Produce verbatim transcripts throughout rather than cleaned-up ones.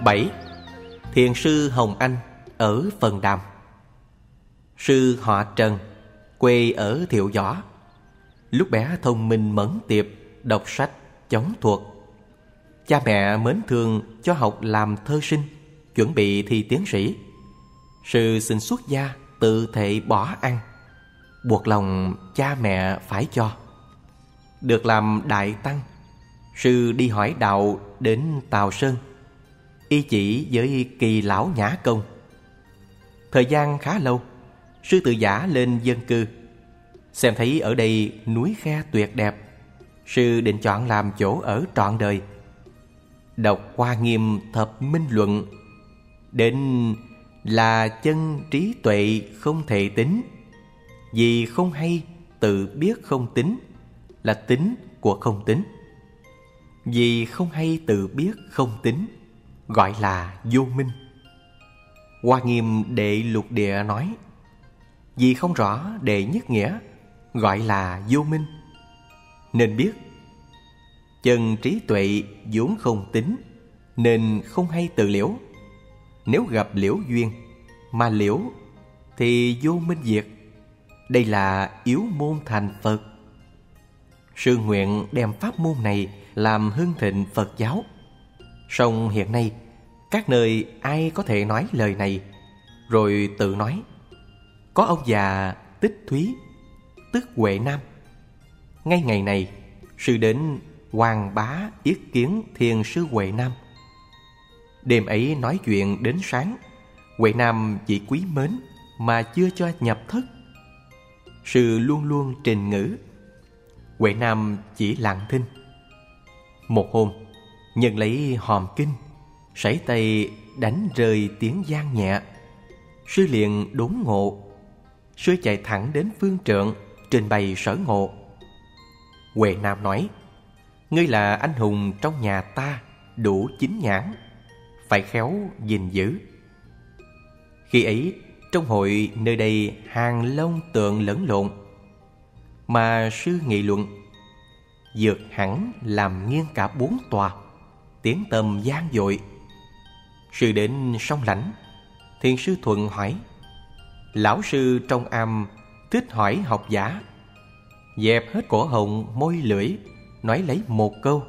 bảy. Thiền sư Hồng Anh ở Phần Đàm. Sư họ Trần, quê ở Thiệu Võ. Lúc bé thông minh mẫn tiệp, đọc sách chóng thuộc. Cha mẹ mến thương cho học làm thơ sinh, chuẩn bị thi tiến sĩ. Sư xin xuất gia, tự thệ bỏ ăn, buộc lòng cha mẹ phải cho. Được làm đại tăng, sư đi hỏi đạo đến Tào Sơn, y chỉ với Kỳ Lão Nhã Công. Thời gian khá lâu, sư tự giả lên dân cư. Xem thấy ở đây núi khe tuyệt đẹp, sư định chọn làm chỗ ở trọn đời. Đọc Hoa Nghiêm Thập Minh Luận, đến là chân trí tuệ không thể tính, vì không hay tự biết không tính, là tính của không tính. Vì không hay tự biết không tính, gọi là vô minh. Hoa Nghiêm Đệ Lục Địa nói, vì không rõ đệ nhất nghĩa, gọi là vô minh. Nên biết chân trí tuệ vốn không tính, nên không hay tự liễu. Nếu gặp liễu duyên mà liễu thì vô minh diệt. Đây là yếu môn thành Phật. Sư nguyện đem pháp môn này làm hưng thịnh Phật giáo. Song hiện nay các nơi ai có thể nói lời này, rồi tự nói. Có ông già Tích Thúy, tức Huệ Nam. Ngay ngày này, sư đến Hoàng Bá yết kiến thiền sư Huệ Nam. Đêm ấy nói chuyện đến sáng. Huệ Nam chỉ quý mến mà chưa cho nhập thất. Sư luôn luôn trình ngữ, Huệ Nam chỉ lặng thinh. Một hôm, nhân lấy hòm kinh, sảy tay đánh rơi tiếng vang nhẹ. Sư liền đốn ngộ. Sư chạy thẳng đến phương trượng, trình bày sở ngộ. Huệ Nam nói, ngươi là anh hùng trong nhà ta, đủ chín nhãn, phải khéo gìn giữ. Khi ấy, trong hội nơi đây hàng long tượng lẫn lộn, mà sư nghị luận, vượt hẳn làm nghiêng cả bốn tòa, tiếng tầm gian dội. Sư đến sông Lãnh, thiền sư Thuận hỏi, lão sư trong am thích hỏi học giả, dẹp hết cổ họng môi lưỡi, nói lấy một câu.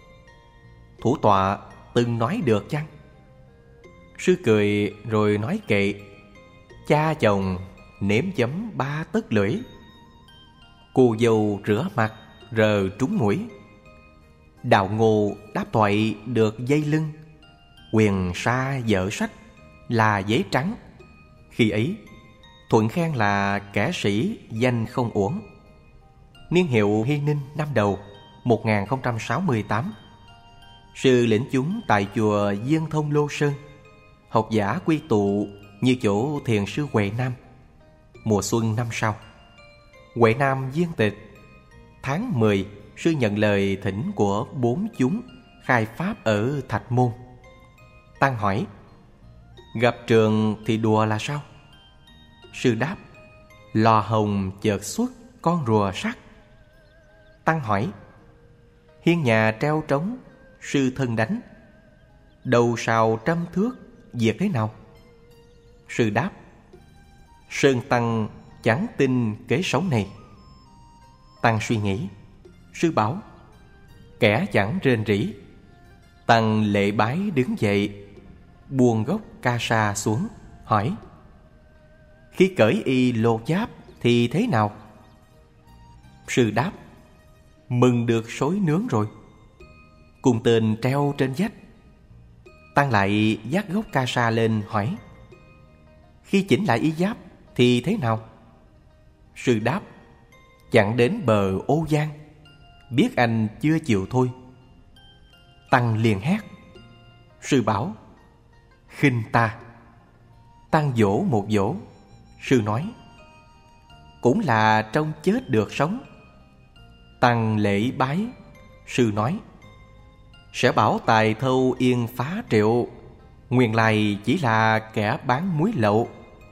Thủ tọa từng nói được chăng? Sư cười rồi nói kệ, cha chồng nếm chấm ba tấc lưỡi, cô dâu rửa mặt rờ trúng mũi. Đạo Ngô đáp thoại được dây lưng, quyền sa dở sách là giấy trắng. Khi ấy Thuận khen là kẻ sĩ danh không uổng. Niên hiệu Hy Ninh năm đầu một nghìn không trăm sáu mươi tám. Sư lĩnh chúng tại chùa Dương Thông Lô Sơn. Học giả quy tụ như chỗ thiền sư Huệ Nam. Mùa xuân năm sau, Huệ Nam viên tịch. Tháng mười, sư nhận lời thỉnh của bốn chúng khai pháp ở Thạch Môn. Tăng hỏi, gặp trường thì đùa là sao? Sư đáp, lò hồng chợt xuất con rùa sắt. Tăng hỏi, hiên nhà treo trống, sư thân đánh, đầu sào trăm thước, việc thế nào? Sư đáp, Sơn Tăng chẳng tin kế sống này. Tăng suy nghĩ. Sư bảo, kẻ chẳng rên rỉ. Tăng lễ bái đứng dậy, buông gốc ca sa xuống, hỏi, khi cởi y lột giáp thì thế nào? Sư đáp, mừng được xối nướng rồi. Cùng tên treo trên vách. Tăng lại vác gốc ca sa lên hỏi, khi chỉnh lại y giáp thì thế nào? Sư đáp, chặn đến bờ ô giang, biết anh chưa chịu thôi. Tăng liền hét. Sư bảo, khinh ta. Tăng vỗ một vỗ. Sư nói, cũng là trong chết được sống. Tăng lễ bái. Sư nói, sẽ bảo tài thâu yên phá triệu, nguyên lai chỉ là kẻ bán muối lậu.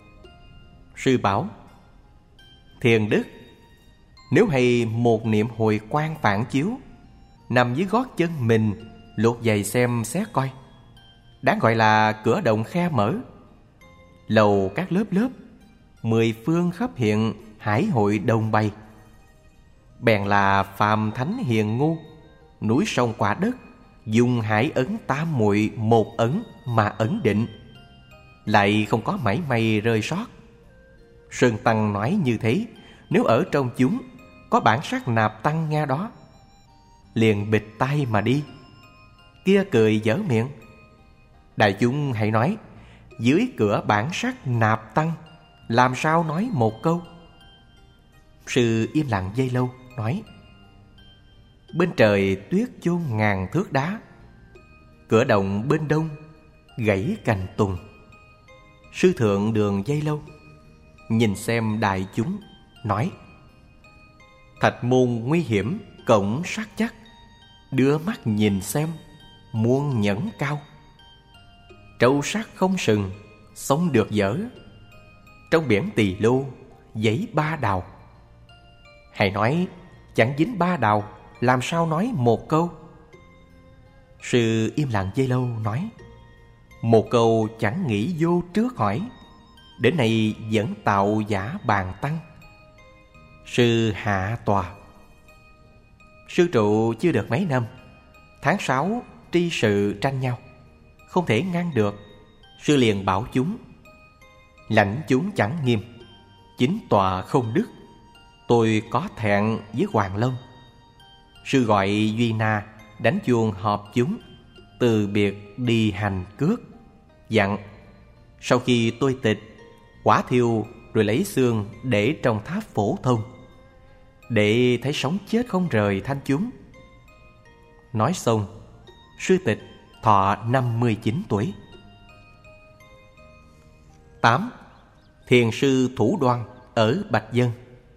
Sư bảo, thiền đức, nếu hay một niệm hồi quang phản chiếu, nằm dưới gót chân mình, lột giày xem xét coi. đáng gọi là cửa động khe mở. Lầu các lớp lớp, mười phương khắp hiện hải hội đồng bày. Bèn là phàm thánh hiền ngu, núi sông quả đất, dùng hải ấn tam muội một ấn mà ấn định, lại không có mảy may rơi sót. Sơn Tăng nói như thế, nếu ở trong chúng có bản sắc Nạp Tăng nghe đó, liền bịt tai mà đi. Kia cười dở miệng: đại chúng hãy nói, dưới cửa bản sắc Nạp Tăng làm sao nói một câu? Sư im lặng giây lâu, nói: bên trời tuyết chôn ngàn thước đá, cửa động bên đông gãy cành tùng. Sư thượng đường giây lâu, nhìn xem đại chúng, nói: thạch môn nguy hiểm, cổng sát chắc, đưa mắt nhìn xem, muôn nhẫn cao. Trâu sắt không sừng, sống được dở, trong biển tỳ lô giấy ba đào. Hãy nói chẳng dính ba đào, làm sao nói một câu? Sư im lặng giây lâu, nói: một câu chẳng nghĩ vô trước hỏi, đến nay vẫn tạo giả bàn tăng. Sư hạ tòa. Sư trụ chưa được mấy năm, tháng sáu tri sự tranh nhau, không thể ngăn được. Sư liền bảo chúng: lãnh chúng chẳng nghiêm, chính tòa không đức, tôi có thẹn với Hoàng Long. Sư gọi Duy Na đánh chuông họp chúng, từ biệt đi hành cước, dặn: sau khi tôi tịch, quả thiêu rồi lấy xương để trong tháp phổ thông, để thấy sống chết không rời thanh chúng. Nói xong, sư tịch thọ năm mươi chín tuổi. tám. Thiền sư Thủ Đoan ở Bạch Dân.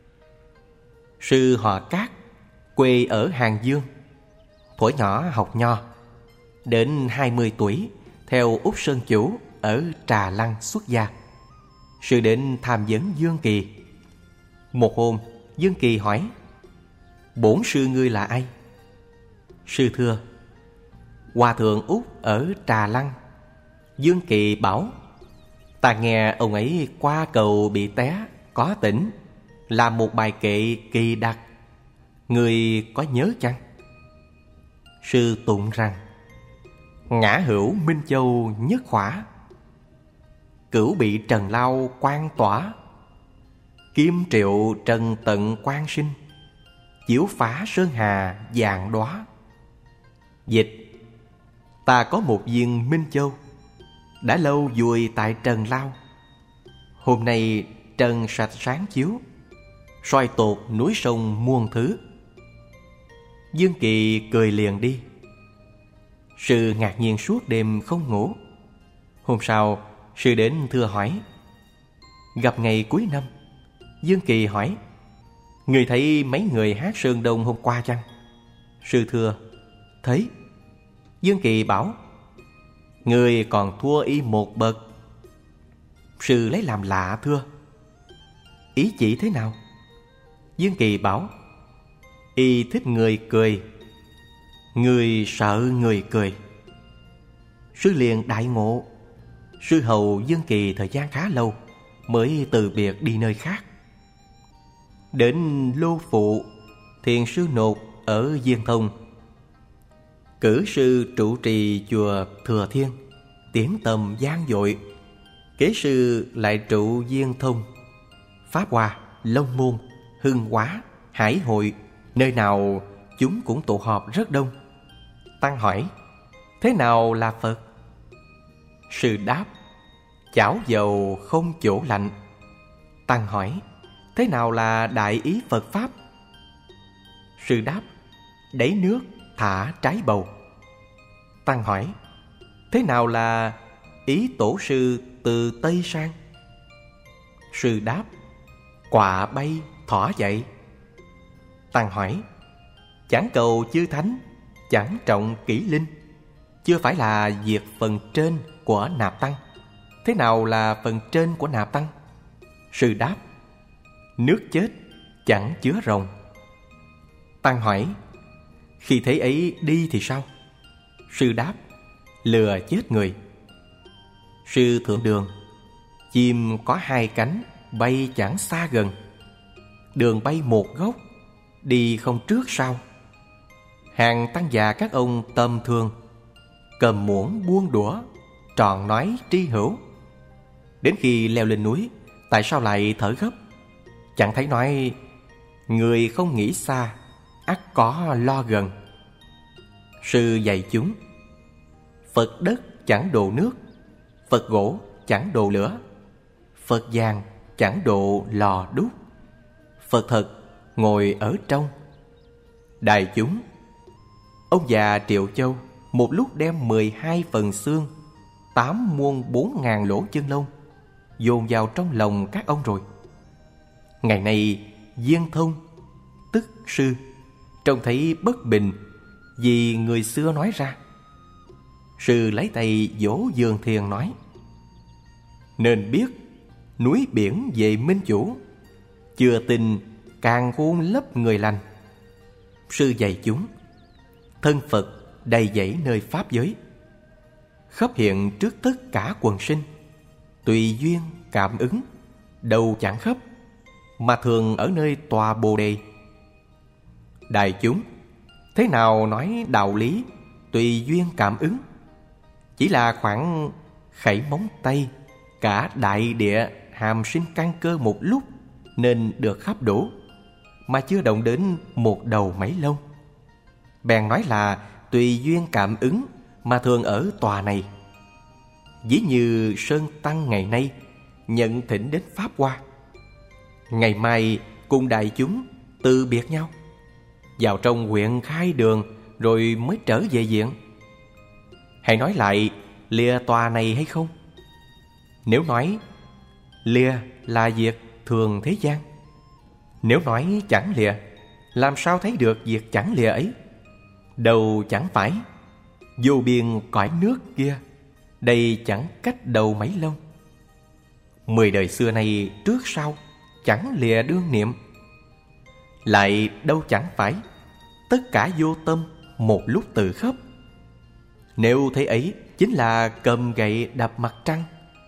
Sư họ Cát, quê ở Hàng Dương. Thuở nhỏ học nho, đến hai mươi tuổi theo Úc Sơn Chủ ở Trà Lăng xuất gia. Sư đến tham vấn Dương Kỳ. Một hôm, Dương Kỳ hỏi: bổn sư ngươi là ai? Sư thưa: Hòa thượng Úc ở Trà Lăng. Dương Kỳ bảo: ta nghe ông ấy qua cầu bị té, có tỉnh, làm một bài kệ kỳ đặc, người có nhớ chăng? Sư tụng rằng: ngã hữu Minh Châu nhất khỏa, cửu bị trần lao quan tỏa, kim triệu trần tận quan sinh, chiếu phá sơn hà vàng đóa. Dịch: ta có một viên Minh Châu, đã lâu vùi tại trần lao, hôm nay trần sạch sáng chiếu, soi tột núi sông muôn thứ. Dương Kỳ cười liền đi. Sư ngạc nhiên suốt đêm không ngủ. Hôm sau, sư đến thưa hỏi. Gặp ngày cuối năm, Dương Kỳ hỏi: người thấy mấy người hát Sơn Đông hôm qua chăng? Sư thưa: thấy. Dương Kỳ bảo: người còn thua y một bậc. Sư lấy làm lạ thưa: ý chỉ thế nào? Dương Kỳ bảo: y thích người cười, người sợ người cười. Sư liền đại ngộ. Sư hầu Dương Kỳ thời gian khá lâu, mới từ biệt đi nơi khác. Đến Lô Phụ, thiền sư Nột ở Diên Thông, cử sư trụ trì chùa Thừa Thiên, tiếng tầm vang dội. Kế sư lại trụ Diên Thông, Pháp Hoa, Long Môn, Hưng Hóa, Hải Hội, nơi nào chúng cũng tụ họp rất đông. Tăng hỏi: thế nào là Phật? Sư đáp: chảo dầu không chỗ lạnh. Tăng hỏi: thế nào là đại ý Phật Pháp? Sư đáp: đẩy nước thả trái bầu. Tăng hỏi: thế nào là ý tổ sư từ Tây sang? Sư đáp: quạ bay thỏ dậy. Tăng hỏi: chẳng cầu chư thánh, chẳng trọng kỷ linh, chưa phải là việc phần trên của Nạp Tăng. Thế nào là phần trên của Nạp Tăng? Sư đáp: nước chết chẳng chứa rồng. Tăng hỏi: khi thế ấy đi thì sao? Sư đáp: lừa chết người, Sư thượng đường, chim có hai cánh, bay chẳng xa gần. Đường bay một góc, đi không trước sau. Hàng tăng già các ông tầm thường, cầm muỗng buông đũa, tròn nói tri hữu. Đến khi leo lên núi, tại sao lại thở gấp? Chẳng thấy nói, người không nghĩ xa, ắt có lo gần. Sư dạy chúng, Phật đất chẳng độ nước, Phật gỗ chẳng độ lửa, Phật vàng chẳng độ lò đúc, Phật thật ngồi ở trong. Đại chúng, ông già Triệu Châu một lúc đem mười hai phần xương, tám muôn bốn ngàn lỗ chân lông dồn vào trong lòng các ông rồi. Ngày nay Viên Thông, tức sư, trông thấy bất bình vì người xưa nói ra. Sư lấy tay vỗ giường thiền nói, nên biết núi biển về minh chủ, chưa tin càng khôn lấp người lành. Sư dạy chúng, thân Phật đầy dẫy nơi pháp giới, khắp hiện trước tất cả quần sinh, tùy duyên cảm ứng, đâu chẳng khắp, mà thường ở nơi tòa Bồ Đề. Đại chúng, thế nào nói đạo lý tùy duyên cảm ứng? Chỉ là khoảng khẩy móng tay, cả đại địa hàm sinh căn cơ một lúc nên được khắp đủ, mà chưa động đến một đầu mấy lông. Bèn nói là tùy duyên cảm ứng mà thường ở tòa này. Ví như Sơn Tăng ngày nay nhận thỉnh đến Pháp Hoa, ngày mai cùng đại chúng từ biệt nhau, vào trong huyện khai đường rồi mới trở về viện. Hãy nói lại lìa tòa này hay không? Nếu nói lìa là việc thường thế gian, nếu nói chẳng lìa, làm sao thấy được việc chẳng lìa ấy? Đầu chẳng phải, vô biên cõi nước kia, đây chẳng cách đầu mấy lông. Mười đời xưa nay trước sau, chẳng lìa đương niệm. Lại đâu chẳng phải, tất cả vô tâm, một lúc tự khóc. Nếu thế ấy chính là cầm gậy đập mặt trăng.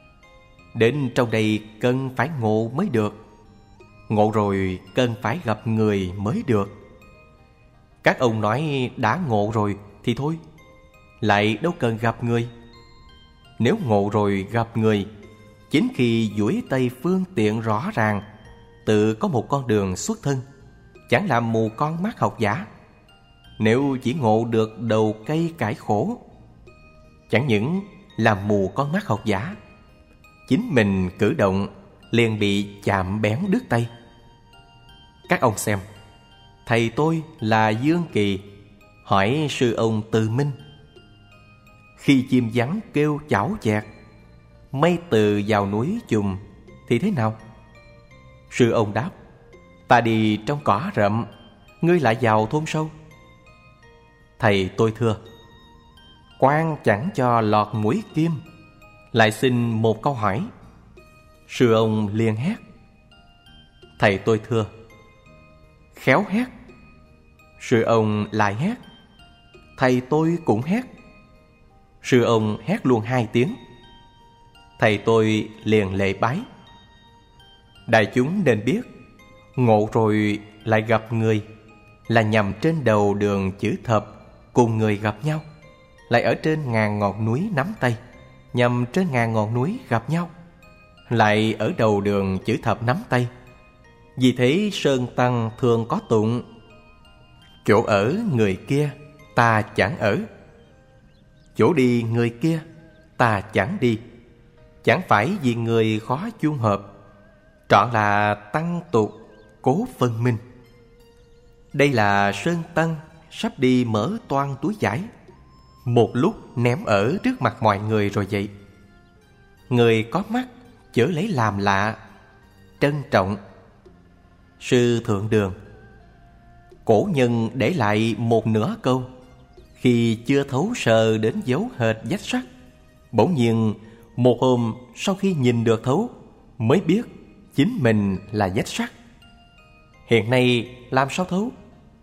Đến trong đây cần phải ngộ mới được, ngộ rồi cần phải gặp người mới được. Các ông nói đã ngộ rồi thì thôi, lại đâu cần gặp người. Nếu ngộ rồi gặp người, chính khi duỗi tay phương tiện rõ ràng, tự có một con đường xuất thân, chẳng làm mù con mắt học giả. Nếu chỉ ngộ được đầu cây cải khổ, chẳng những làm mù con mắt học giả, chính mình cử động liền bị chạm bén đứt tay. Các ông xem, thầy tôi là Dương Kỳ hỏi sư ông Từ Minh, khi chim vắng kêu chảo chẹt, mây từ vào núi chùm thì thế nào? Sư ông đáp, ta đi trong cỏ rậm, ngươi lại vào thôn sâu. Thầy tôi thưa, quan chẳng cho lọt mũi kim, lại xin một câu hỏi. Sư ông liền hét. Thầy tôi thưa, khéo hét. Sư ông lại hét. Thầy tôi cũng hét. Sư ông hét luôn hai tiếng. Thầy tôi liền lễ bái. Đại chúng nên biết, ngộ rồi lại gặp người là nhằm trên đầu đường chữ thập cùng người gặp nhau, lại ở trên ngàn ngọn núi nắm tay, nhằm trên ngàn ngọn núi gặp nhau, lại ở đầu đường chữ thập nắm tay. Vì thế Sơn Tăng thường có tụng, chỗ ở người kia ta chẳng ở, chỗ đi người kia ta chẳng đi. Chẳng phải vì người khó chung hợp, trọn là tăng tục cố phân minh. Đây là Sơn Tăng sắp đi mở toan túi vải, một lúc ném ở trước mặt mọi người rồi vậy. Người có mắt chớ lấy làm lạ, trân trọng. Sư Thượng Đường, cổ nhân để lại một nửa câu, khi chưa thấu sờ đến dấu hệt vách sắt, bỗng nhiên một hôm sau khi nhìn được thấu mới biết chính mình là vách sắt. Hiện nay làm sao thấu?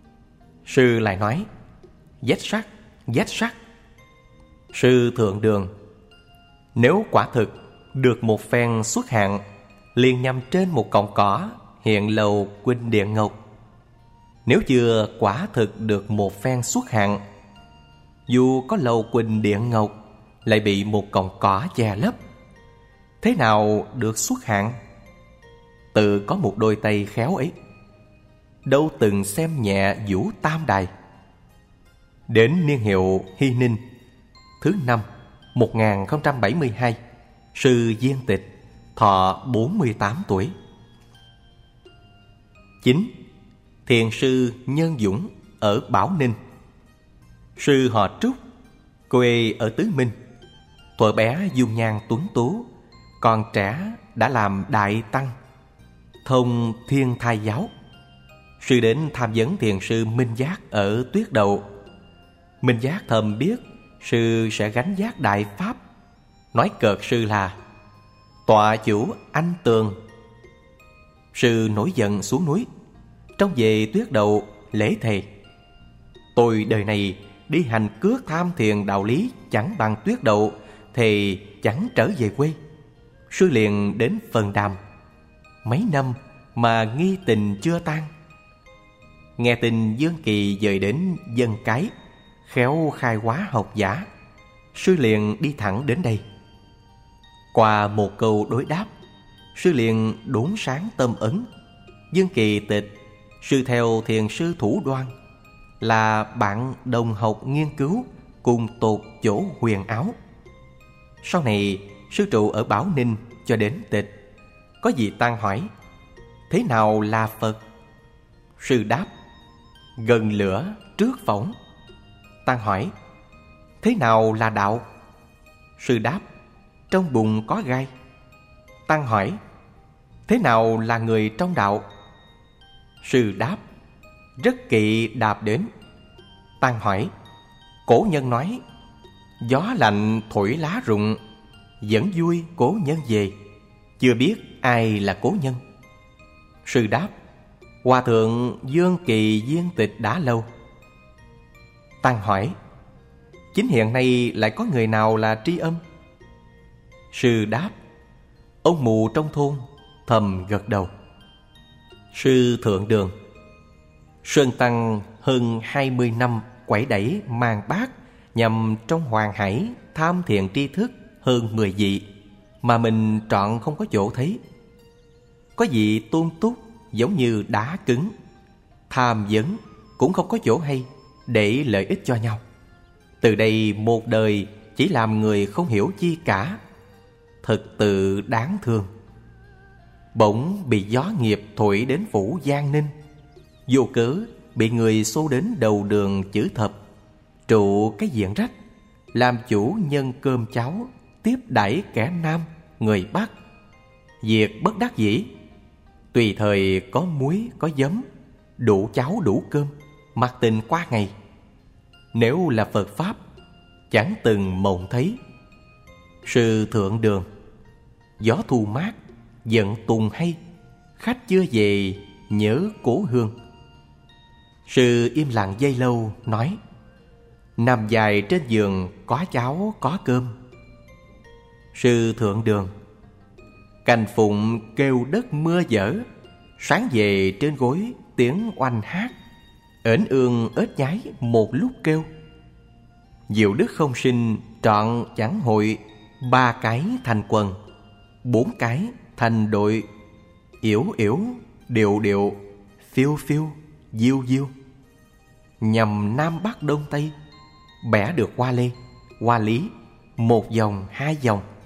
Sư lại nói, vách sắt, vách sắt. Sư Thượng Đường, Nếu quả thực được một phen xuất hạn, liền nhằm trên một cọng cỏ hiện lầu Quỳnh Điện Ngọc. Nếu chưa quả thực được một phen xuất hạn, dù có lầu Quỳnh Điện Ngọc lại bị một cọng cỏ che lấp, thế nào được xuất hạn? Tự có một đôi tay khéo ấy, đâu từng xem nhẹ Vũ Tam Đài. Đến niên hiệu Hy Ninh thứ năm một nghìn không trăm bảy mươi hai, sư Diên Tịch thọ bốn mươi tám tuổi. Chín. Thiền sư Nhân Dũng ở Bảo Ninh. Sư họ Trúc, quê ở Tứ Minh. Thuở bé dung nhan tuấn tú, còn trẻ đã làm đại tăng, thông Thiên Thai giáo. Sư đến tham vấn thiền sư Minh Giác ở Tuyết Đậu. Minh Giác thầm biết sư sẽ gánh vác đại pháp, nói cợt sư là tọa chủ anh tường. Sư nổi giận xuống núi, trong về Tuyết Đậu lễ thề: tôi đời này đi hành cước tham thiền đạo lý chẳng bằng Tuyết Đậu, thì chẳng trở về quê. Sư liền đến Phần Đàm. Mấy năm mà nghi tình chưa tan. Nghe tin Dương Kỳ dời đến Dân Cái, khéo khai hóa học giả, sư liền đi thẳng đến đây. Qua một câu đối đáp, sư liền đốn sáng tâm ấn. Dương Kỳ tịch sư theo thiền sư Thủ Đoan, là bạn đồng học nghiên cứu cùng tột chỗ huyền áo. Sau này sư trụ ở Bảo Ninh cho đến tịch. Có vị tăng hỏi: thế nào là Phật? Sư đáp: gần lửa trước phỏng. Tăng hỏi: thế nào là đạo? Sư đáp: trong bùn có gai. Tăng hỏi: thế nào là người trong đạo? Sư đáp: rất kỵ đạp đến. Tăng hỏi: cổ nhân nói gió lạnh thổi lá rụng, vẫn vui cố nhân về, chưa biết ai là cố nhân. Sư đáp: hòa thượng Dương Kỳ Diên Tịch đã lâu. Tăng hỏi: chính hiện nay lại có người nào là tri âm? Sư đáp: ông mù trong thôn thầm gật đầu. Sư Thượng Đường. Sơn Tăng hơn hai mươi năm quẩy đẩy mang bát nhằm trong hoàng hải tham thiền tri thức hơn mười vị, mà mình trọn không có chỗ thấy. Có vị tôn túc giống như đá cứng, tham vấn cũng không có chỗ hay để lợi ích cho nhau. Từ đây một đời chỉ làm người không hiểu chi cả, thật tự đáng thương. Bỗng bị gió nghiệp thổi đến phủ Giang Ninh, vô cớ bị người xô đến đầu đường chữ thập, trụ cái diện rách, làm chủ nhân cơm cháo tiếp đãi kẻ Nam người Bắc. Việc bất đắc dĩ, tùy thời có muối có giấm, đủ cháo đủ cơm, mặc tình qua ngày. Nếu là Phật Pháp, chẳng từng mộng thấy. Sư Thượng Đường. Gió thu mát, giận tùng hay, khách chưa về nhớ cố hương. Sư im lặng giây lâu nói: nằm dài trên giường có cháo có cơm. Sư Thượng Đường. Cành phụng kêu đất mưa dở, sáng về trên gối tiếng oanh hát, ếnh ương ếch nhái một lúc kêu. Diệu đức không sinh trọn chẳng hội, ba cái thành quần, bốn cái thành đội. Yểu yểu, điệu điệu, phiêu phiêu, diêu diêu. Nhằm Nam Bắc Đông Tây, bẻ được hoa lê, hoa lý, một dòng hai dòng.